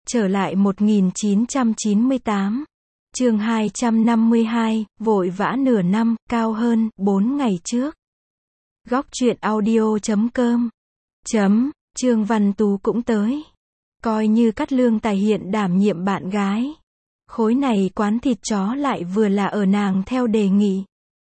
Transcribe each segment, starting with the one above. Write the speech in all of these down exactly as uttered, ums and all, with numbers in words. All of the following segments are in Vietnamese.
Trở lại một nghìn chín trăm chín mươi tám. Chương hai trăm năm mươi hai, vội vã nửa năm, cao hơn, bốn ngày trước. Góc truyện audio chấm com. Chấm, Trương Văn Tú cũng tới. Coi như Cát Lương Tài hiện đảm nhiệm bạn gái. Khối này quán thịt chó lại vừa là ở nàng theo đề nghị.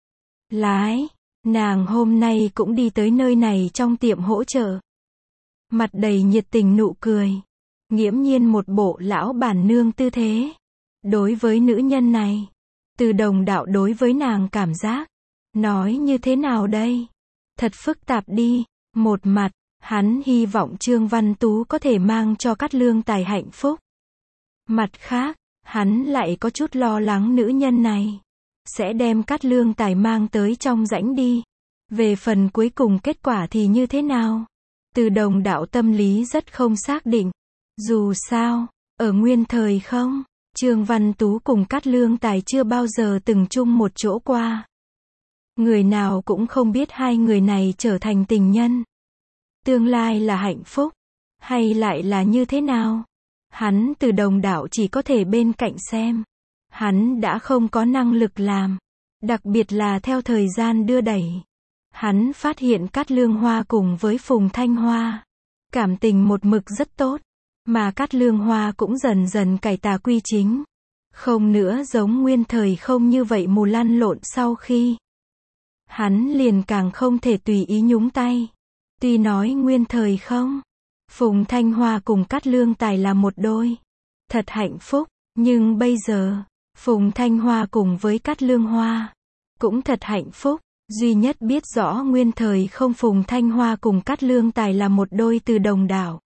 Lái, nàng hôm nay cũng đi tới nơi này trong tiệm hỗ trợ. Mặt đầy nhiệt tình nụ cười. Nghiễm nhiên một bộ lão bản nương tư thế. Đối với nữ nhân này, Từ Đồng Đạo đối với nàng cảm giác, nói như thế nào đây? Thật phức tạp đi. Một mặt, hắn hy vọng Trương Văn Tú có thể mang cho Cát Lương Tài hạnh phúc. Mặt khác, hắn lại có chút lo lắng nữ nhân này sẽ đem Cát Lương Tài mang tới trong rãnh đi. Về phần cuối cùng kết quả thì như thế nào? Từ Đồng Đạo tâm lý rất không xác định. Dù sao, ở nguyên thời không, Trương Văn Tú cùng Cát Lương Tài chưa bao giờ từng chung một chỗ qua. Người nào cũng không biết hai người này trở thành tình nhân. Tương lai là hạnh phúc, hay lại là như thế nào? Hắn Từ Đồng Đạo chỉ có thể bên cạnh xem. Hắn đã không có năng lực làm. Đặc biệt là theo thời gian đưa đẩy. Hắn phát hiện Cát Lương Hoa cùng với Phùng Thanh Hoa cảm tình một mực rất tốt. Mà Cát Lương Hoa cũng dần dần cải tà quy chính. Không nữa giống nguyên thời không như vậy mù lăn lộn sau khi. Hắn liền càng không thể tùy ý nhúng tay. Tuy nói nguyên thời không, Phùng Thanh Hoa cùng Cát Lương Tài là một đôi. Thật hạnh phúc, nhưng bây giờ, Phùng Thanh Hoa cùng với Cát Lương Hoa cũng thật hạnh phúc. Duy nhất biết rõ nguyên thời không Phùng Thanh Hoa cùng Cát Lương Tài là một đôi Từ Đồng Đạo.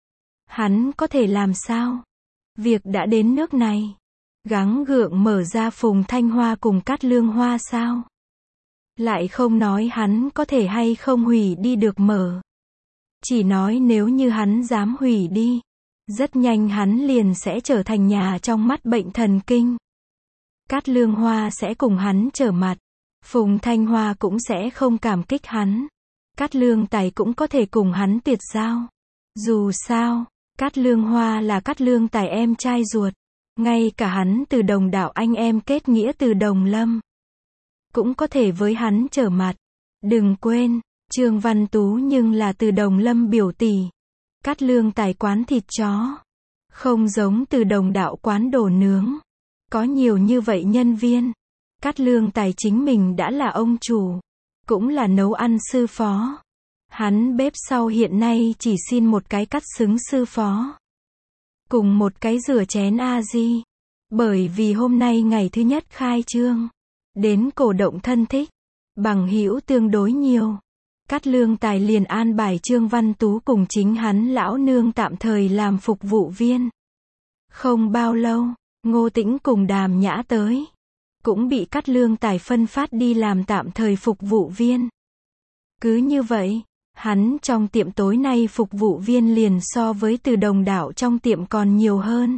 Hắn có thể làm sao? Việc đã đến nước này. Gắng gượng mở ra Phùng Thanh Hoa cùng Cát Lương Hoa sao? Lại không nói hắn có thể hay không hủy đi được mở. Chỉ nói nếu như hắn dám hủy đi, rất nhanh hắn liền sẽ trở thành nhà trong mắt bệnh thần kinh. Cát Lương Hoa sẽ cùng hắn trở mặt. Phùng Thanh Hoa cũng sẽ không cảm kích hắn. Cát Lương Tài cũng có thể cùng hắn tuyệt giao. Dù sao, Cát Lương Hoa là Cát Lương Tài em trai ruột. Ngay cả hắn Từ Đồng Đạo anh em kết nghĩa Từ Đồng Lâm cũng có thể với hắn trở mặt. Đừng quên, Trương Văn Tú nhưng là Từ Đồng Lâm biểu tỷ. Cát Lương Tài quán thịt chó. Không giống Từ Đồng Đạo quán đồ nướng. Có nhiều như vậy nhân viên. Cát Lương Tài chính mình đã là ông chủ. Cũng là nấu ăn sư phó. Hắn bếp sau hiện nay chỉ xin một cái cắt xứng sư phó. Cùng một cái rửa chén a-di. Bởi vì hôm nay ngày thứ nhất khai trương. Đến cổ động thân thích. Bằng hữu tương đối nhiều. Cát Lương Tài liền an bài Trương Văn Tú cùng chính hắn lão nương tạm thời làm phục vụ viên. Không bao lâu, Ngô Tĩnh cùng Đàm Nhã tới. Cũng bị Cát Lương Tài phân phát đi làm tạm thời phục vụ viên. Cứ như vậy, hắn trong tiệm tối nay phục vụ viên liền so với Từ Đồng Đạo trong tiệm còn nhiều hơn.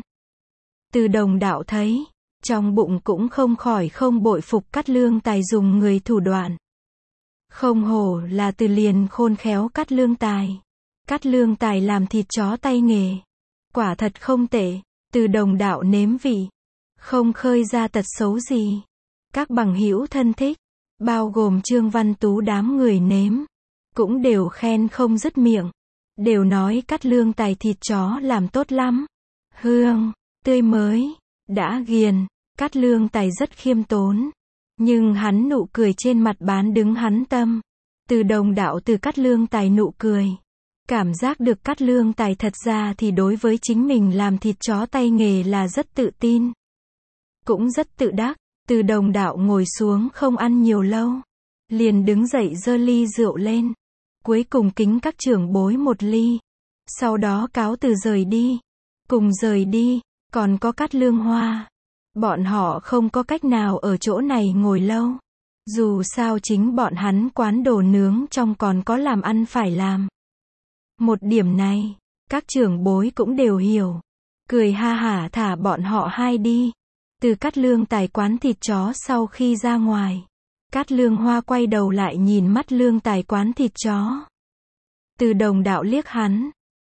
Từ Đồng Đạo thấy, trong bụng cũng không khỏi không bội phục Cát Lương Tài dùng người thủ đoạn. Không hổ là từ liền khôn khéo Cát Lương Tài. Cát Lương Tài làm thịt chó tay nghề. Quả thật không tệ. Từ Đồng Đạo nếm vị. Không khơi ra tật xấu gì. Các bằng hữu thân thích, bao gồm Trương Văn Tú đám người nếm, cũng đều khen không dứt miệng. Đều nói Cát Lương Tài thịt chó làm tốt lắm. Hương, tươi mới, đã ghiền. Cát Lương Tài rất khiêm tốn. Nhưng hắn nụ cười trên mặt bán đứng hắn tâm. Từ Đồng Đạo từ Cát Lương Tài nụ cười. Cảm giác được Cát Lương Tài thật ra thì đối với chính mình làm thịt chó tay nghề là rất tự tin. Cũng rất tự đắc. Từ Đồng Đạo ngồi xuống không ăn nhiều lâu. Liền đứng dậy giơ ly rượu lên. Cuối cùng kính các trưởng bối một ly. Sau đó cáo từ rời đi. Cùng rời đi, còn có Cát Lương Hoa. Bọn họ không có cách nào ở chỗ này ngồi lâu. Dù sao chính bọn hắn quán đồ nướng trong còn có làm ăn phải làm. Một điểm này, các trưởng bối cũng đều hiểu. Cười ha hả thả bọn họ hai đi. Từ Cát Lương Tài quán thịt chó sau khi ra ngoài. Cát Lương Hoa quay đầu lại nhìn mắt Lương Tài quán thịt chó. Từ Đồng Đạo liếc hắn.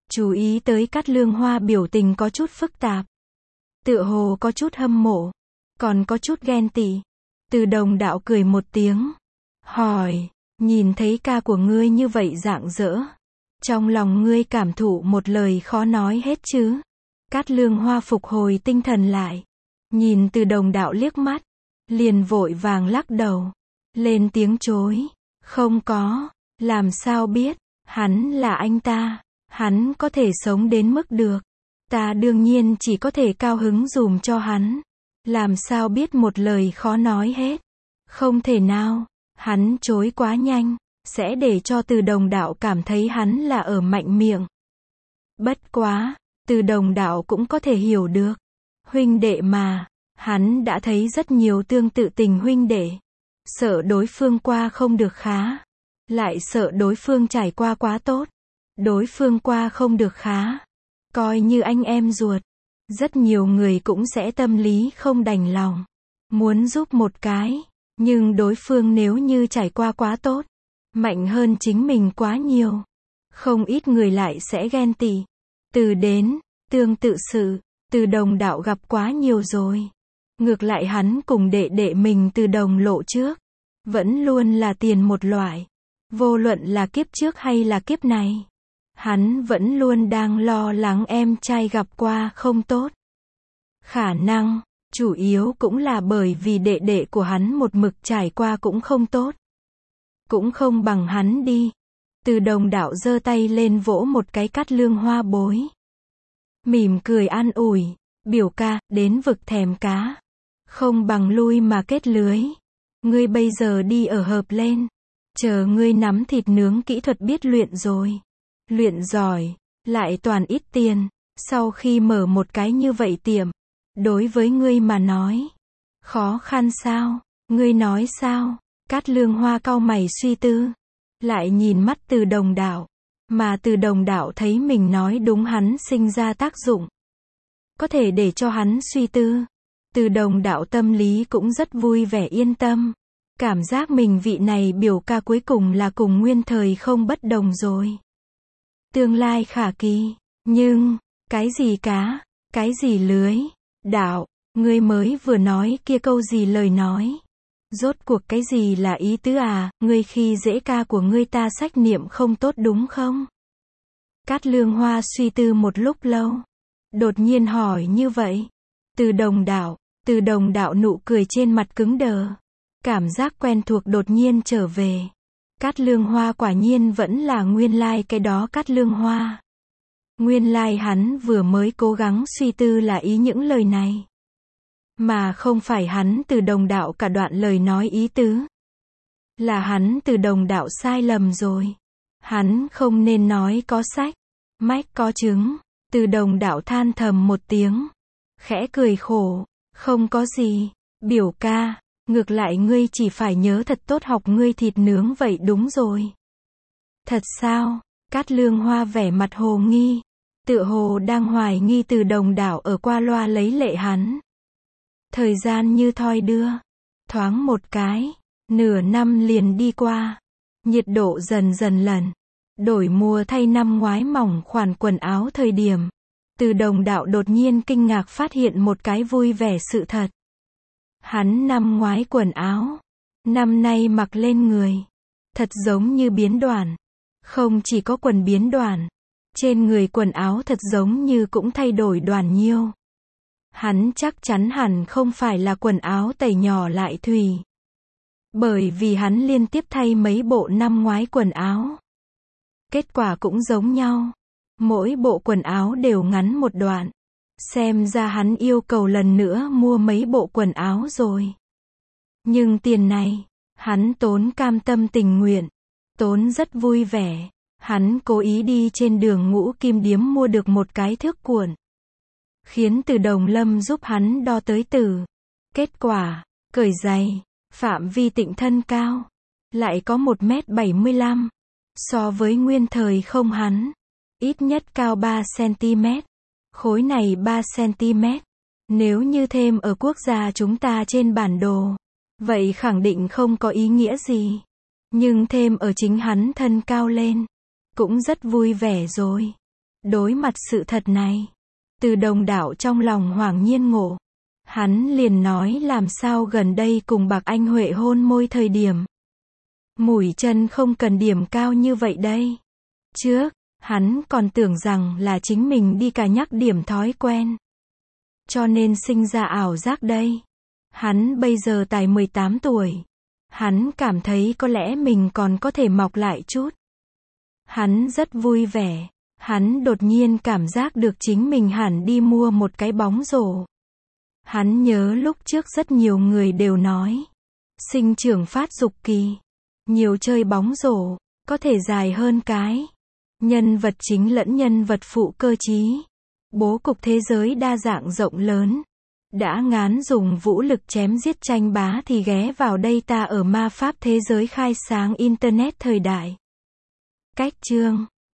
Chú ý tới Cát Lương Hoa biểu tình có chút phức tạp. Tựa hồ có chút hâm mộ, còn có chút ghen tị. Từ Đồng Đạo cười một tiếng, hỏi, nhìn thấy ca của ngươi như vậy rạng rỡ, trong lòng ngươi cảm thụ một lời khó nói hết chứ? Cát Lương Hoa phục hồi tinh thần lại, nhìn Từ Đồng Đạo liếc mắt, liền vội vàng lắc đầu, lên tiếng chối, không có, làm sao biết, hắn là anh ta, hắn có thể sống đến mức được, ta đương nhiên chỉ có thể cao hứng dùm cho hắn, làm sao biết một lời khó nói hết, không thể nào, hắn chối quá nhanh, sẽ để cho Từ Đồng Đạo cảm thấy hắn là ở mạnh miệng. Bất quá, Từ Đồng Đạo cũng có thể hiểu được, huynh đệ mà, hắn đã thấy rất nhiều tương tự tình huynh đệ, sợ đối phương qua không được khá, lại sợ đối phương trải qua quá tốt, đối phương qua không được khá, coi như anh em ruột, rất nhiều người cũng sẽ tâm lý không đành lòng, muốn giúp một cái, nhưng đối phương nếu như trải qua quá tốt, mạnh hơn chính mình quá nhiều, không ít người lại sẽ ghen tị. Từ đến, tương tự sự, Từ Đồng Đạo gặp quá nhiều rồi. Ngược lại hắn cùng đệ đệ mình Từ Đồng Lộ trước, vẫn luôn là tiền một loại. Vô luận là kiếp trước hay là kiếp này, hắn vẫn luôn đang lo lắng em trai gặp qua không tốt. Khả năng, chủ yếu cũng là bởi vì đệ đệ của hắn một mực trải qua cũng không tốt. Cũng không bằng hắn đi. Từ Đồng Đạo giơ tay lên vỗ một cái Cát Lương Hoa bối. Mỉm cười an ủi, biểu ca, đến vực thèm cá. Không bằng lui mà kết lưới. Ngươi bây giờ đi ở hợp lên. Chờ ngươi nắm thịt nướng kỹ thuật biết luyện rồi. Luyện giỏi, lại toàn ít tiền. Sau khi mở một cái như vậy tiệm, đối với ngươi mà nói, khó khăn sao? Ngươi nói sao? Cát Lương Hoa cau mày suy tư, lại nhìn mắt Từ Đồng Đạo, mà Từ Đồng Đạo thấy mình nói đúng hắn sinh ra tác dụng, có thể để cho hắn suy tư. Từ Đồng Đạo tâm lý cũng rất vui vẻ yên tâm, cảm giác mình vị này biểu ca cuối cùng là cùng nguyên thời không bất đồng rồi. Tương lai khả kỳ, nhưng, cái gì cá, cái gì lưới, Đạo, ngươi mới vừa nói kia câu gì lời nói. Rốt cuộc cái gì là ý tứ à, ngươi khi dễ ca của ngươi ta sách niệm không tốt đúng không? Cát Lương Hoa suy tư một lúc lâu, đột nhiên hỏi như vậy. Từ Đồng Đạo, Từ Đồng Đạo nụ cười trên mặt cứng đờ, cảm giác quen thuộc đột nhiên trở về. Cát Lương Hoa quả nhiên vẫn là nguyên lai cái đó Cát Lương Hoa. Nguyên lai hắn vừa mới cố gắng suy tư là ý những lời này, mà không phải hắn Từ Đồng Đạo cả đoạn lời nói ý tứ. Là hắn Từ Đồng Đạo sai lầm rồi. Hắn không nên nói có sách, mách có chứng. Từ Đồng Đạo than thầm một tiếng, khẽ cười khổ, không có gì, biểu ca, ngược lại ngươi chỉ phải nhớ thật tốt học ngươi thịt nướng vậy đúng rồi. Thật sao? Cát Lương Hoa vẻ mặt hồ nghi, tựa hồ đang hoài nghi Từ Đồng Đạo ở qua loa lấy lệ hắn. Thời gian như thoi đưa, thoáng một cái, nửa năm liền đi qua, nhiệt độ dần dần lần, đổi mùa thay năm ngoái mỏng khoản quần áo thời điểm, Từ Đồng Đạo đột nhiên kinh ngạc phát hiện một cái vui vẻ sự thật. Hắn năm ngoái quần áo, năm nay mặc lên người, thật giống như biến đoản, không chỉ có quần biến đoản, trên người quần áo thật giống như cũng thay đổi đoản nhiêu. Hắn chắc chắn hẳn không phải là quần áo tẩy nhỏ lại thùy. Bởi vì hắn liên tiếp thay mấy bộ năm ngoái quần áo. Kết quả cũng giống nhau. Mỗi bộ quần áo đều ngắn một đoạn. Xem ra hắn yêu cầu lần nữa mua mấy bộ quần áo rồi. Nhưng tiền này, hắn tốn cam tâm tình nguyện. Tốn rất vui vẻ. Hắn cố ý đi trên đường Ngũ Kim Điếm mua được một cái thước cuộn. Khiến Từ Đồng Lâm giúp hắn đo tới từ. Kết quả, cởi giày, phạm vi tịnh thân cao, lại có một mét bảy mươi lăm. So với nguyên thời không hắn, ít nhất cao ba xăng-ti-mét. Khối này ba xăng-ti-mét. Nếu như thêm ở quốc gia chúng ta trên bản đồ, vậy khẳng định không có ý nghĩa gì. Nhưng thêm ở chính hắn thân cao lên, cũng rất vui vẻ rồi. Đối mặt sự thật này, Từ Đồng Đạo trong lòng hoảng nhiên ngộ. Hắn liền nói làm sao gần đây cùng Bạc Anh Huệ hôn môi thời điểm. Mũi chân không cần điểm cao như vậy đây. Trước, hắn còn tưởng rằng là chính mình đi cả nhắc điểm thói quen. Cho nên sinh ra ảo giác đây. Hắn bây giờ tài mười tám tuổi. Hắn cảm thấy có lẽ mình còn có thể mọc lại chút. Hắn rất vui vẻ. Hắn đột nhiên cảm giác được chính mình hẳn đi mua một cái bóng rổ. Hắn nhớ lúc trước rất nhiều người đều nói. Sinh trưởng phát dục kỳ. Nhiều chơi bóng rổ. Có thể dài hơn cái. Nhân vật chính lẫn nhân vật phụ cơ trí. Bố cục thế giới đa dạng rộng lớn. Đã ngán dùng vũ lực chém giết tranh bá thì ghé vào đây ta ở ma pháp thế giới khai sáng Internet thời đại. Cách chương